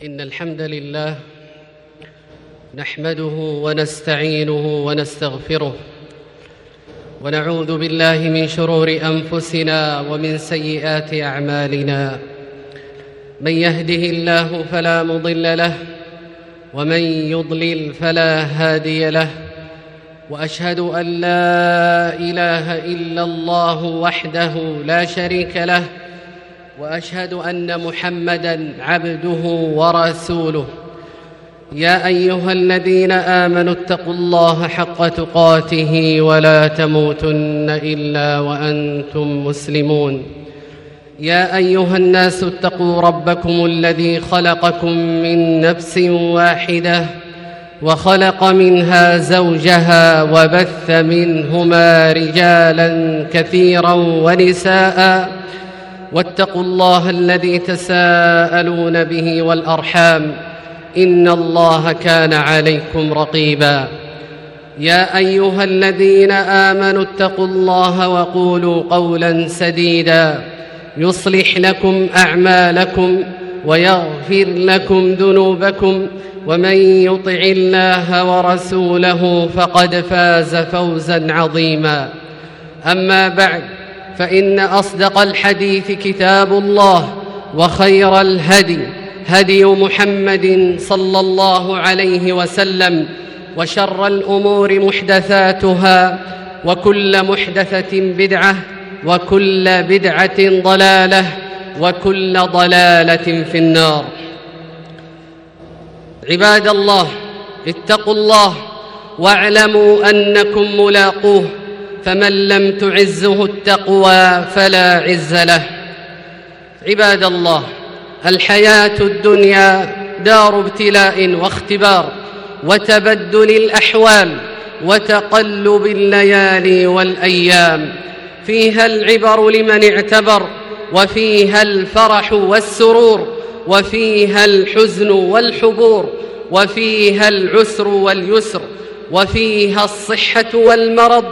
إن الحمد لله نحمده ونستعينه ونستغفره ونعوذ بالله من شرور أنفسنا ومن سيئات أعمالنا. من يهده الله فلا مضل له ومن يضلل فلا هادي له، وأشهد أن لا إله إلا الله وحده لا شريك له، وأشهد أن محمدًا عبده ورسوله. يا أيها الذين آمنوا اتقوا الله حق تقاته ولا تموتن إلا وأنتم مسلمون. يا أيها الناس اتقوا ربكم الذي خلقكم من نفس واحدة وخلق منها زوجها وبث منهما رجالاً كثيراً ونساءً، واتقوا الله الذي تساءلون به والأرحام إن الله كان عليكم رقيبا. يا أيها الذين آمنوا اتقوا الله وقولوا قولا سديدا يصلح لكم أعمالكم ويغفر لكم ذنوبكم، ومن يطع الله ورسوله فقد فاز فوزا عظيما. أما بعد، فإن أصدق الحديث كتاب الله، وخير الهدي هدي محمد صلى الله عليه وسلم، وشر الأمور محدثاتها، وكل محدثة بدعة، وكل بدعة ضلالة، وكل ضلالة في النار. عباد الله، اتقوا الله واعلموا أنكم ملاقوه، فمن لم تعزه التقوى فلا عز له. عباد الله، الحياة الدنيا دار ابتلاء واختبار وتبدل الأحوال وتقلب الليالي والأيام، فيها العبر لمن اعتبر، وفيها الفرح والسرور، وفيها الحزن والحبور، وفيها العسر واليسر، وفيها الصحة والمرض،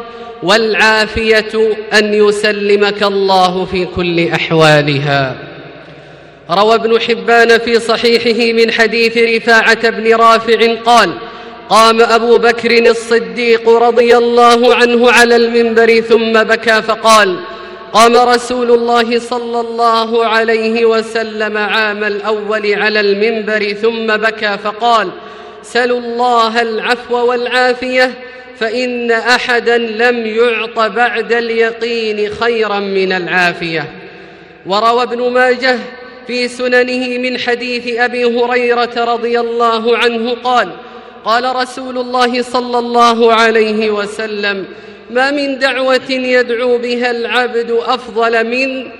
والعافية أن يسلمك الله في كل أحوالها. روى ابن حبان في صحيحه من حديث رفاعة بن رافع قال: قام أبو بكر الصديق رضي الله عنه على المنبر ثم بكى فقال: قام رسول الله صلى الله عليه وسلم عام الأول على المنبر ثم بكى فقال: سلوا الله العفو والعافية، فإن أحداً لم يعط بعد اليقين خيراً من العافية. وروى ابن ماجه في سننه من حديث أبي هريرة رضي الله عنه قال: قال رسول الله صلى الله عليه وسلم: ما من دعوة يدعو بها العبد أفضل من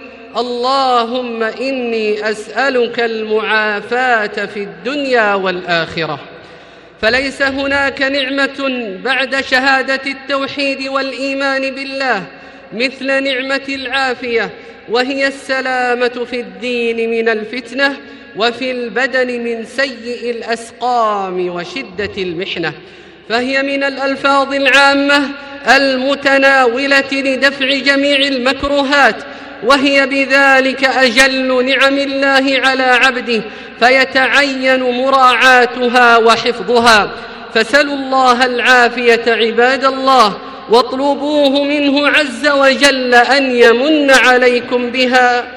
اللهم إني أسألك المعافاة في الدنيا والآخرة. فليس هناك نعمة بعد شهادة التوحيد والإيمان بالله مثل نعمة العافية، وهي السلامة في الدين من الفتنة، وفي البدن من سيء الأسقام وشدة المحنة. فهي من الألفاظ العامة المتناولة لدفع جميع المكروهات، وهي بذلك أجل نعم الله على عبده، فيتعين مراعاتها وحفظها. فسلوا الله العافية عباد الله، واطلبوه منه عز وجل أن يمن عليكم بها،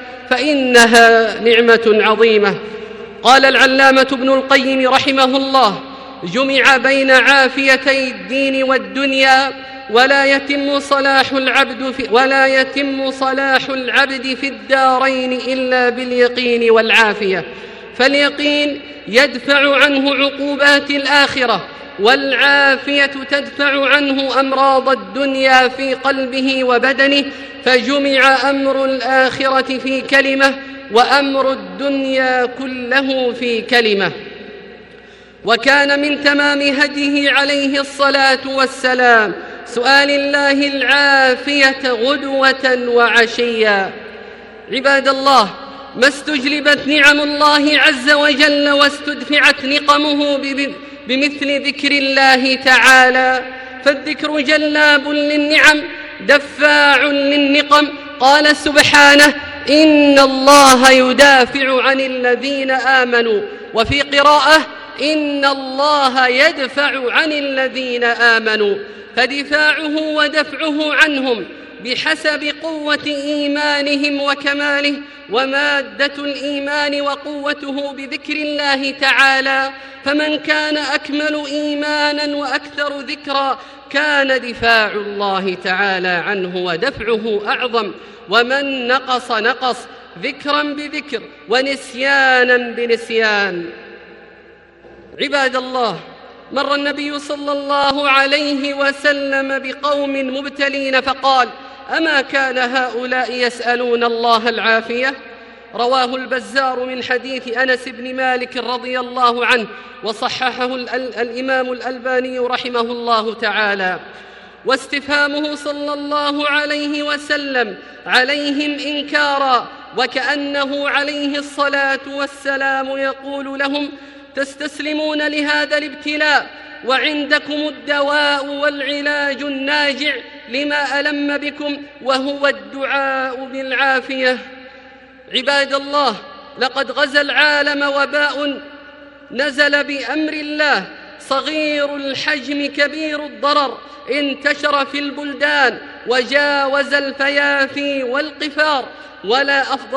فإنها نعمة عظيمة. قال العلامة ابن القيم رحمه الله: جمع بين عافيتي الدين والدنيا، ولا يتم صلاح العبد في الدارين إلا باليقين والعافية. فاليقين يدفع عنه عقوبات الآخرة، والعافية تدفع عنه أمراض الدنيا في قلبه وبدنه. فجمع أمر الآخرة في كلمة، وأمر الدنيا كله في كلمة. وكان من تمام هديه عليه الصلاة والسلام سؤال الله العافية غدوة وعشيا. عباد الله، ما استجلبت نعم الله عز وجل واستدفعت نقمه بمثل ذكر الله تعالى، فالذكر جلاب للنعم دفاع للنقم. قال سبحانه: إن الله يدافع عن الذين آمنوا وفي قراءة إن الله يدفع عن الذين آمنوا، فدفاعه ودفعه عنهم بحسب قوة إيمانهم وكماله، ومادة الإيمان وقوته بذكر الله تعالى، فمن كان أكمل إيمانا وأكثر ذكرا كان دفاع الله تعالى عنه ودفعه أعظم، ومن نقص نقص ذكرا بذكر ونسيانا بنسيان. عباد الله، مر النبي صلى الله عليه وسلم بقوم مبتلين فقال: أما كان هؤلاء يسألون الله العافية؟ رواه البزار من حديث أنس بن مالك رضي الله عنه، وصححه الإمام الألباني رحمه الله تعالى. واستفهامه صلى الله عليه وسلم عليهم إنكارا، وكأنه عليه الصلاة والسلام يقول لهم: تستسلمون لهذا الابتلاء وعندكم الدواء والعلاج الناجع لما ألم بكم، وهو الدعاء بالعافية. عباد الله، لقد غزا العالم وباء نزل بأمر الله، صغير الحجم كبير الضرر، انتشر في البلدان وجاوز الفيافي والقفار، ولا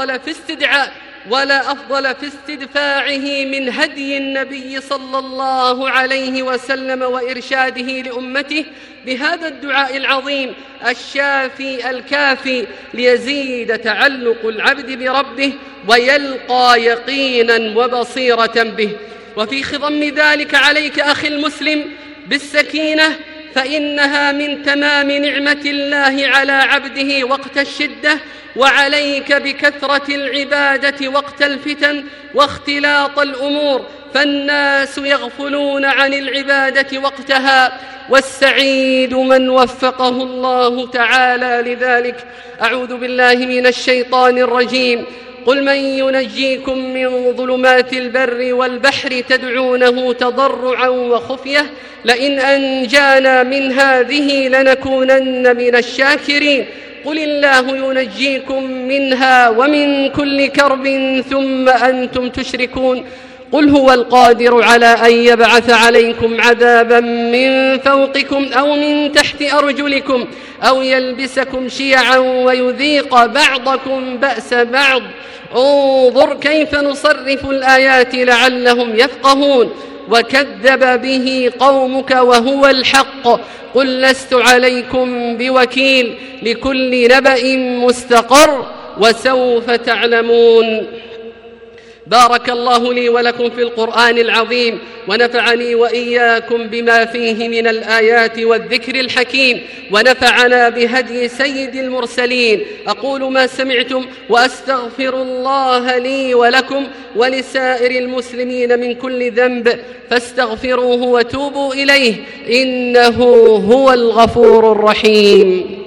أفضل في استدفاعه من هدي النبي صلى الله عليه وسلم وإرشاده لأمته بهذا الدعاء العظيم الشافي الكافي، ليزيد تعلق العبد بربه ويلقى يقينا وبصيرة به. وفي خضم ذلك عليك أخي المسلم بالسكينة، فإنها من تمام نعمة الله على عبده وقت الشدة، وعليك بكثرة العبادة وقت الفتن واختلاط الأمور، فالناس يغفلون عن العبادة وقتها، والسعيد من وفقه الله تعالى لذلك. أعوذ بالله من الشيطان الرجيم. قل من ينجيكم من ظلمات البر والبحر تدعونه تضرعا وخفية لئن أنجانا من هذه لنكونن من الشاكرين. قل الله ينجيكم منها ومن كل كرب ثم أنتم تشركون. قل هو القادر على أن يبعث عليكم عذابا من فوقكم أو من تحت أرجلكم أو يلبسكم شيعا ويذيق بعضكم بأس بعض. انظر كيف نصرف الآيات لعلهم يفقهون. وكذب به قومك وهو الحق. قل لست عليكم بوكيل. لكل نبأ مستقر وسوف تعلمون. بارك الله لي ولكم في القرآن العظيم، ونفعني وإياكم بما فيه من الآيات والذكر الحكيم، ونفعنا بهدي سيد المرسلين. أقول ما سمعتم وأستغفر الله لي ولكم ولسائر المسلمين من كل ذنب، فاستغفروه وتوبوا إليه إنه هو الغفور الرحيم.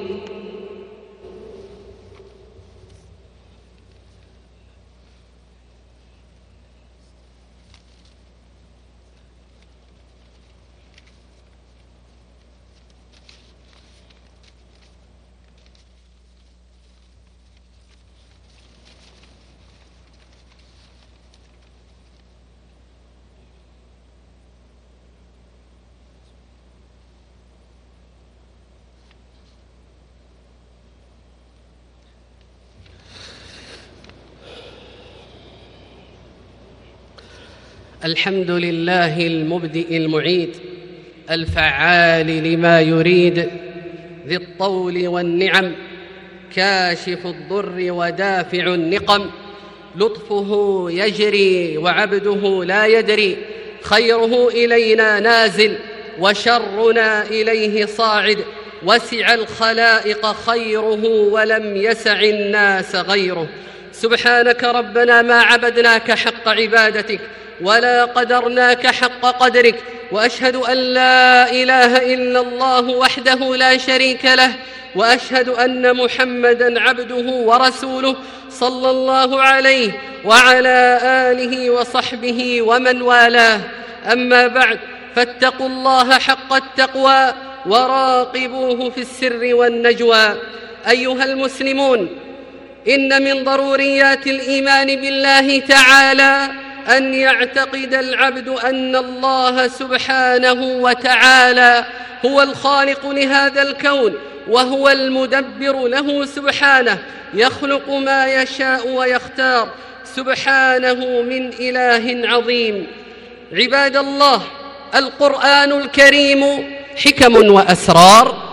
الحمد لله المبدئ المعيد الفعال لما يريد، ذي الطول والنعم، كاشف الضر ودافع النقم. لطفه يجري وعبده لا يدري، خيره إلينا نازل وشرنا إليه صاعد. وسع الخلائق خيره ولم يسع الناس غيره. سبحانك ربنا ما عبدناك حق عبادتك ولا قدرناك حق قدرك، وأشهد أن لا إله إلا الله وحده لا شريك له، وأشهد أن محمدًا عبده ورسوله صلى الله عليه وعلى آله وصحبه ومن والاه. أما بعد، فاتقوا الله حق التقوى وراقبوه في السر والنجوى. أيها المسلمون، إن من ضروريات الإيمان بالله تعالى أن يعتقد العبد أن الله سبحانه وتعالى هو الخالق لهذا الكون، وهو المدبر له سبحانه، يخلق ما يشاء ويختار سبحانه من إله عظيم. عباد الله، القرآن الكريم حكم وأسرار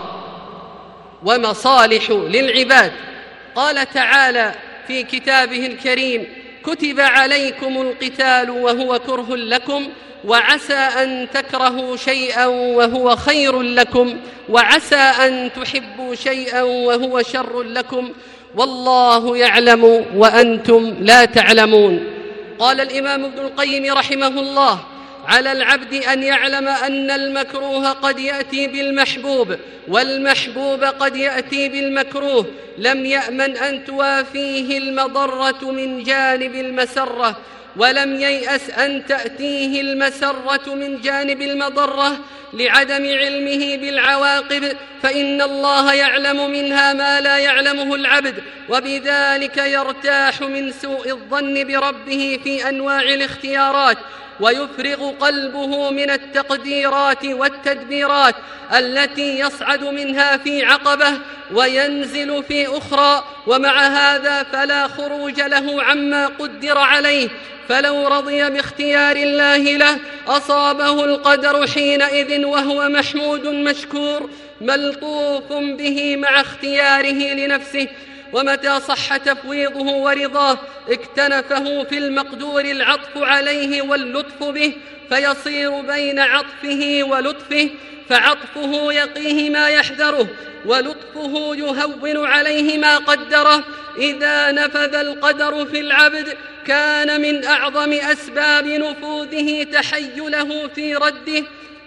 ومصالح للعباد. قال تعالى في كتابه الكريم: كتب عليكم القتال وهو كره لكم، وعسى أن تكرهوا شيئا وهو خير لكم، وعسى أن تحبوا شيئا وهو شر لكم، والله يعلم وأنتم لا تعلمون. قال الإمام ابن القيم رحمه الله: على العبد أن يعلم أن المكروه قد يأتي بالمحبوب، والمحبوب قد يأتي بالمكروه، لم يأمن أن توافيه المضرة من جانب المسرة، ولم ييأس أن تأتيه المسرة من جانب المضرة لعدم علمه بالعواقب، فإن الله يعلم منها ما لا يعلمه العبد، وبذلك يرتاح من سوء الظن بربه في أنواع الاختيارات، ويفرغ قلبه من التقديرات والتدبيرات التي يصعد منها في عقبة وينزل في أخرى. ومع هذا فلا خروج له عما قدر عليه، فلو رضي باختيار الله له أصابه القدر حينئذ وهو محمود مشكور ملطوف به مع اختياره لنفسه. ومتى صح تفويضه ورضاه اكتنفه في المقدور العطف عليه واللطف به، فيصير بين عطفه ولطفه، فعطفه يقيه ما يحذره، ولطفه يهون عليه ما قدره. إذا نفذ القدر في العبد كان من أعظم أسباب نفوذه تحيله في رده،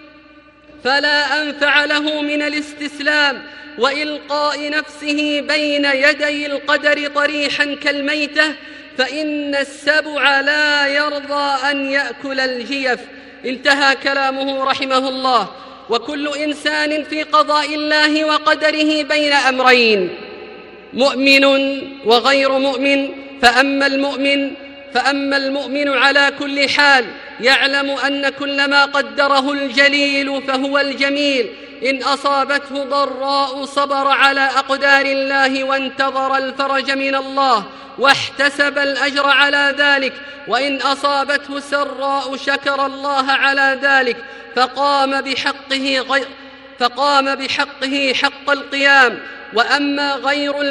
فلا أنفع له من الاستسلام وإلقاء نفسه بين يدي القدر طريحا كالميتة، فإن السبع لا يرضى أن يأكل الجيف. انتهى كلامه رحمه الله. وكل إنسان في قضاء الله وقدره بين أمرين: مؤمن وغير مؤمن. فأما المؤمن على كل حال يعلم أن كل ما قدره الجليل فهو الجميل. إن أصابته ضراء صبر على أقدار الله وانتظر الفرج من الله واحتسب الأجر على ذلك، وإن أصابته سراء شكر الله على ذلك فقام بحقه حق القيام. وأما غير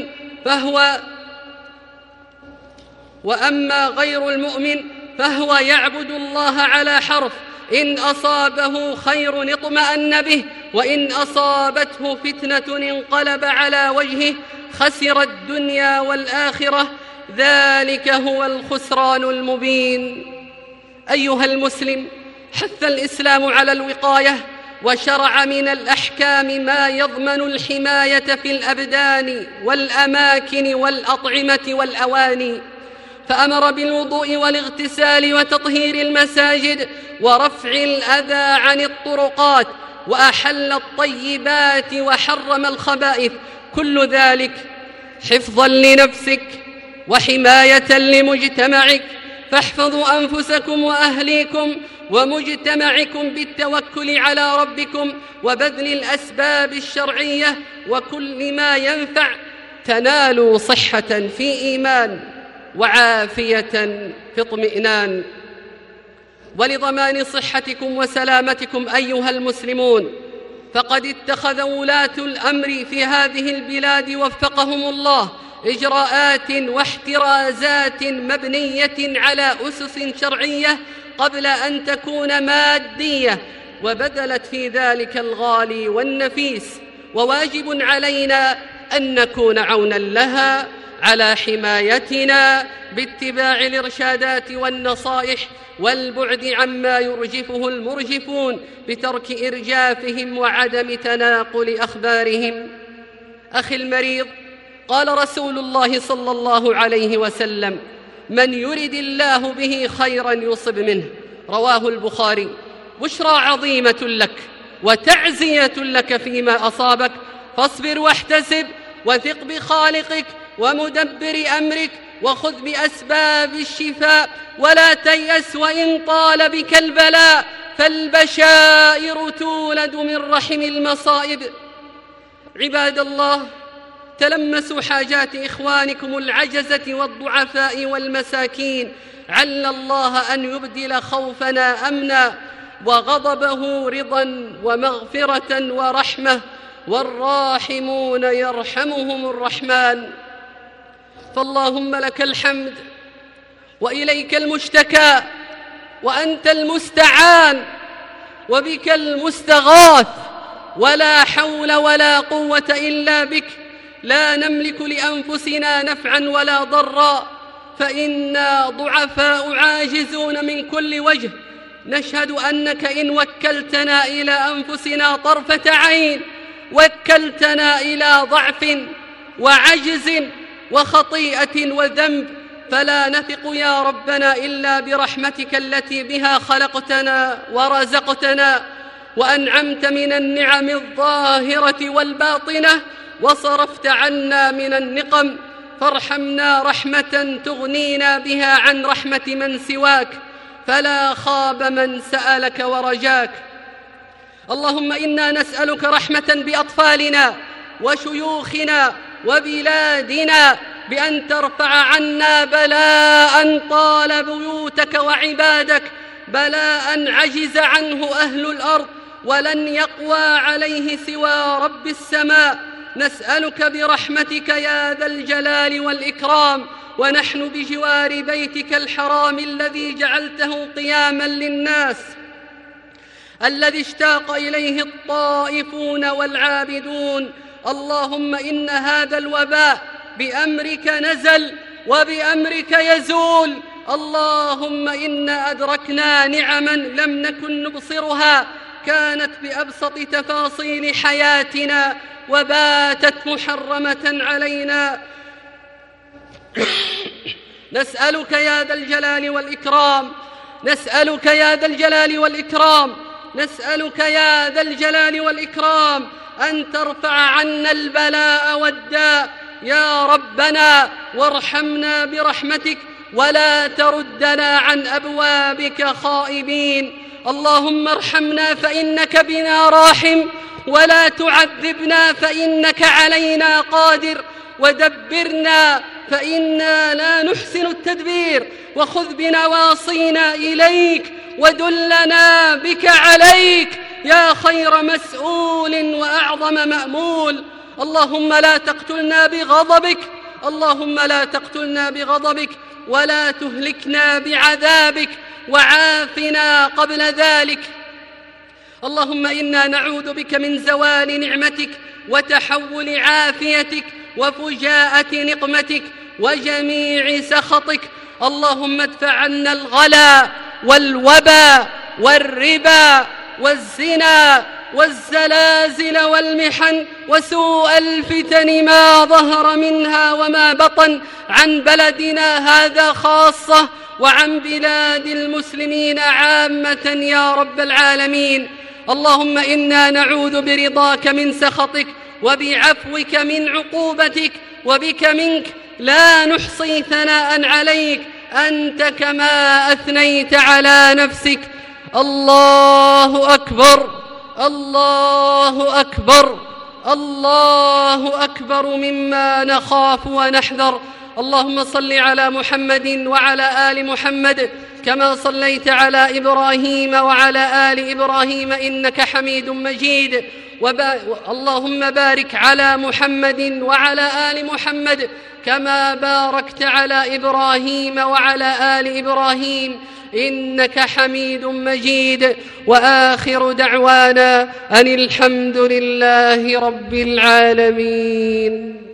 المؤمن فهو يعبد الله على حرف: إن أصابه خير اطمأن به، وإن أصابته فتنة انقلب على وجهه، خسر الدنيا والآخرة، ذلك هو الخسران المبين. أيها المسلم، حث الإسلام على الوقاية، وشرع من الأحكام ما يضمن الحماية في الأبدان والأماكن والأطعمة والأواني، فأمر بالوضوء والاغتسال وتطهير المساجد ورفع الأذى عن الطرقات، وأحل الطيبات وحرم الخبائث، كل ذلك حفظا لنفسك وحماية لمجتمعك. فاحفظوا أنفسكم وأهليكم ومجتمعكم بالتوكل على ربكم وبذل الأسباب الشرعية وكل ما ينفع، تنالوا صحة في إيمان وعافية في اطمئنان. ولضمان صحتكم وسلامتكم أيها المسلمون، فقد اتخذ ولاة الأمر في هذه البلاد وفقهم الله إجراءات واحترازات مبنية على أسس شرعية قبل أن تكون مادية، وبذلت في ذلك الغالي والنفيس، وواجب علينا أن نكون عونا لها على حمايتنا باتباع الإرشادات والنصائح والبعد عما يرجفه المرجفون بترك إرجافهم وعدم تناقل أخبارهم. أخي المريض، قال رسول الله صلى الله عليه وسلم: من يرد الله به خيرا يصب منه، رواه البخاري. بشرى عظيمة لك وتعزية لك فيما أصابك، فاصبر واحتسب وثق بخالقك ومدبر أمرك، وخذ بأسباب الشفاء ولا تيأس وإن طال بك البلاء، فالبشائر تولد من رحم المصائب. عباد الله، تلمسوا حاجات إخوانكم العجزة والضعفاء والمساكين، عل الله أن يبدل خوفنا أمنا وغضبه رضا ومغفرة ورحمة، والراحمون يرحمهم الرحمن. فاللهم لك الحمد وإليك المشتكى وأنت المستعان وبك المستغاث، ولا حول ولا قوة إلا بك. لا نملك لأنفسنا نفعا ولا ضرا، فإنا ضعفاء عاجزون من كل وجه. نشهد أنك إن وكلتنا إلى أنفسنا طرفة عين وكلتنا إلى ضعف وعجز وخطيئة وذنب، فلا نثق يا ربنا إلا برحمتك التي بها خلقتنا ورزقتنا وأنعمت من النعم الظاهرة والباطنة وصرفت عنا من النقم، فارحمنا رحمة تغنينا بها عن رحمة من سواك، فلا خاب من سألك ورجاك. اللهم إنا نسألك رحمة بأطفالنا وشيوخنا وبلادنا، بأن ترفع عنا بلاء طال بيوتك وعبادك، بلاء عجز عنه أهل الأرض ولن يقوى عليه سوى رب السماء. نسألك برحمتك يا ذا الجلال والإكرام، ونحن بجوار بيتك الحرام الذي جعلته قياما للناس، الذي اشتاق إليه الطائفون والعابدون. اللهم إن هذا الوباء بأمرك نزل وبأمرك يزول. اللهم إنا أدركنا نعما لم نكن نبصرها، كانت بأبسط تفاصيل حياتنا وباتت محرمة علينا. نسألك يا ذا الجلال والإكرام، نسألك يا ذا الجلال والإكرام، نسألك يا ذا الجلال والإكرام أن ترفع عنا البلاء والداء يا ربنا، وارحمنا برحمتك ولا تردنا عن أبوابك خائبين. اللهم ارحمنا فإنك بنا راحم، ولا تعذبنا فإنك علينا قادر، ودبرنا فإنا لا نحسن التدبير، وخذ بنواصينا إليك ودلنا بك عليك يا خير مسؤول وأعظم مأمول. اللهم لا تقتلنا بغضبك، اللهم لا تقتلنا بغضبك ولا تهلكنا بعذابك، وعافنا قبل ذلك. اللهم إنا نعوذ بك من زوال نعمتك وتحول عافيتك وفجاءة نقمتك وجميع سخطك. اللهم ادفع عنا الغلا والوبا والربا والزنا والزلازل والمحن وسوء الفتن ما ظهر منها وما بطن عن بلدنا هذا خاصة وعن بلاد المسلمين عامة يا رب العالمين. اللهم إنا نعوذ برضاك من سخطك وبعفوك من عقوبتك، وبك منك لا نحصي ثناء عليك أنت كما أثنيت على نفسك. الله أكبر، الله أكبر، الله أكبر مما نخاف ونحذر. اللهم صل على محمد وعلى آل محمد كما صليت على إبراهيم وعلى آل إبراهيم إنك حميد مجيد. اللهم بارك على محمد وعلى آل محمد كما باركت على إبراهيم وعلى آل إبراهيم إنك حميد مجيد. وآخر دعوانا أن الحمد لله رب العالمين.